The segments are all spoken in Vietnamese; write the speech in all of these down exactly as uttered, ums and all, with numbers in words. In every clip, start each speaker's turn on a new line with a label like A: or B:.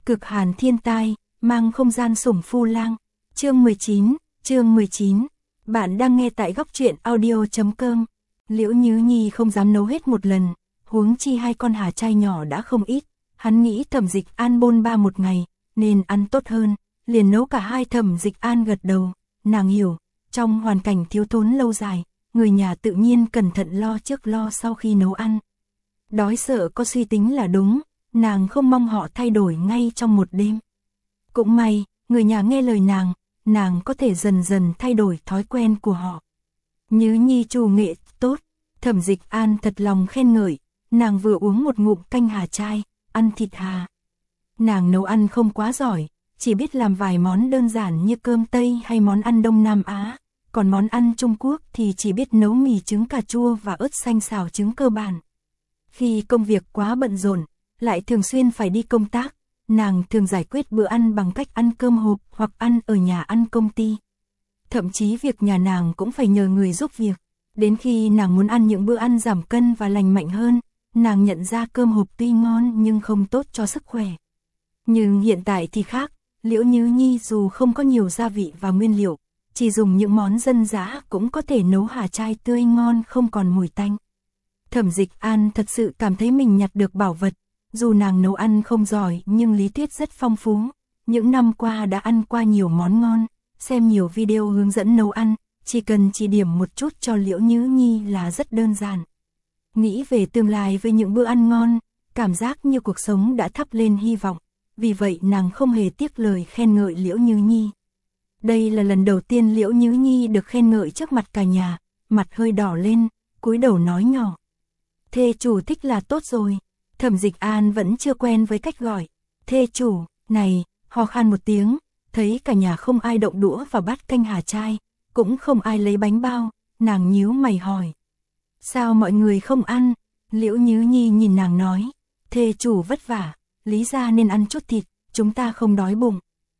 A: Cực hàn thiên tai, mang không gian sủng phu lang. Chương mười chín, chương mười chín. Bạn đang nghe tại góc truyện audio chấm com. Liễu Nhứ Nhi không dám nấu hết một lần, huống chi hai con hà trai nhỏ đã không ít. Hắn nghĩ Thẩm Dịch An bôn ba một ngày, nên ăn tốt hơn, liền nấu cả hai. Thẩm Dịch An gật đầu, nàng hiểu, trong hoàn cảnh thiếu thốn lâu dài, người nhà tự nhiên cẩn thận lo trước lo sau khi nấu ăn. Đói sợ có suy tính là đúng, nàng không mong họ thay đổi ngay trong một đêm. Cũng may, người nhà nghe lời nàng, nàng có thể dần dần thay đổi thói quen của họ. Nhứ Nhi chủ nghệ tốt, Thẩm Dịch An thật lòng khen ngợi, nàng vừa uống một ngụm canh hà trai, ăn thịt hà. Nàng nấu ăn không quá giỏi, chỉ biết làm vài món đơn giản như cơm Tây hay món ăn Đông Nam Á, còn món ăn Trung Quốc thì chỉ biết nấu mì trứng cà chua và ớt xanh xào trứng cơ bản. Khi công việc quá bận rộn, lại thường xuyên phải đi công tác, nàng thường giải quyết bữa ăn bằng cách ăn cơm hộp hoặc ăn ở nhà ăn công ty. Thậm chí việc nhà nàng cũng phải nhờ người giúp việc. Đến khi nàng muốn ăn những bữa ăn giảm cân và lành mạnh hơn, nàng nhận ra cơm hộp tuy ngon nhưng không tốt cho sức khỏe. Nhưng hiện tại thì khác, Liễu Nhứ Nhi dù không có nhiều gia vị và nguyên liệu, chỉ dùng những món dân dã cũng có thể nấu hà trai tươi ngon không còn mùi tanh. Thẩm Dịch An thật sự cảm thấy mình nhặt được bảo vật, dù nàng nấu ăn không giỏi nhưng lý thuyết rất phong phú. Những năm qua đã ăn qua nhiều món ngon, xem nhiều video hướng dẫn nấu ăn, chỉ cần chỉ điểm một chút cho Liễu Nhứ Nhi là rất đơn giản. Nghĩ về tương lai với những bữa ăn ngon, cảm giác như cuộc sống đã thắp lên hy vọng, vì vậy nàng không hề tiếc lời khen ngợi Liễu Nhứ Nhi. Đây là lần đầu tiên Liễu Nhứ Nhi được khen ngợi trước mặt cả nhà, mặt hơi đỏ lên, cúi đầu nói nhỏ. Thê chủ thích là tốt rồi. Thẩm Dịch An vẫn chưa quen với cách gọi. Thê chủ, này, ho khan một tiếng, thấy cả nhà không ai động đũa vào bát canh hà trai, cũng không ai lấy bánh bao, nàng nhíu mày hỏi. Sao mọi người không ăn? Liễu Nhứ Nhi nhìn nàng nói. Thê chủ vất vả, lý ra nên ăn chút thịt, chúng ta không đói bụng.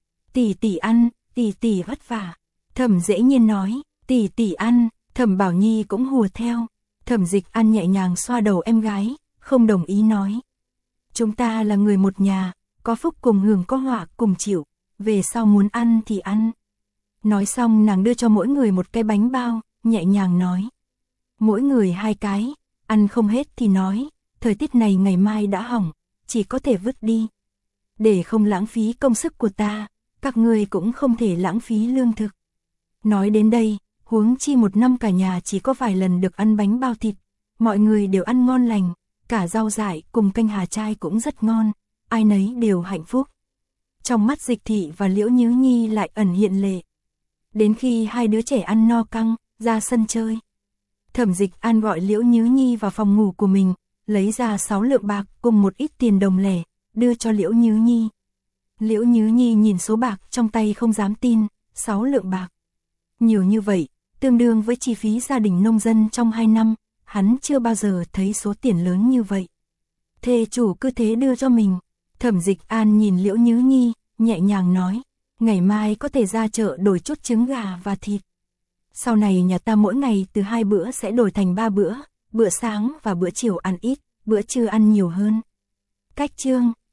A: Tỷ tỷ ăn, tỷ tỷ vất vả. Thẩm Dễ Nhiên nói, tỷ tỷ ăn, Thẩm Bảo Nhi cũng hùa theo. Thẩm Dịch An nhẹ nhàng xoa đầu em gái, không đồng ý nói. Chúng ta là người một nhà, có phúc cùng hưởng có họa cùng chịu, về sau muốn ăn thì ăn. Nói xong nàng đưa cho mỗi người một cái bánh bao, nhẹ nhàng nói. Mỗi người hai cái, ăn không hết thì nói, thời tiết này ngày mai đã hỏng, chỉ có thể vứt đi. Để không lãng phí công sức của ta, các người cũng không thể lãng phí lương thực. Nói đến đây, huống chi một năm cả nhà chỉ có vài lần được ăn bánh bao thịt, mọi người đều ăn ngon lành, cả rau dại cùng canh hà trai cũng rất ngon, ai nấy đều hạnh phúc. Trong mắt Dịch Thị và Liễu Nhứ Nhi lại ẩn hiện lệ. Đến khi hai đứa trẻ ăn no căng, ra sân chơi. Thẩm Dịch An gọi Liễu Nhứ Nhi vào phòng ngủ của mình, lấy ra sáu lượng bạc cùng một ít tiền đồng lẻ, đưa cho Liễu Nhứ Nhi. Liễu Nhứ Nhi nhìn số bạc trong tay không dám tin, sáu lượng bạc. Nhiều như vậy, tương đương với chi phí gia đình nông dân trong hai năm, hắn chưa bao giờ thấy số tiền lớn như vậy. Thê chủ cứ thế đưa cho mình. Thẩm Dịch An nhìn Liễu Nhứ Nhi, nhẹ nhàng nói, ngày mai có thể ra chợ đổi chút trứng gà và thịt. Sau này nhà ta mỗi ngày từ hai bữa sẽ đổi thành ba bữa, bữa sáng và bữa chiều ăn ít, bữa trưa ăn nhiều hơn. Cách chương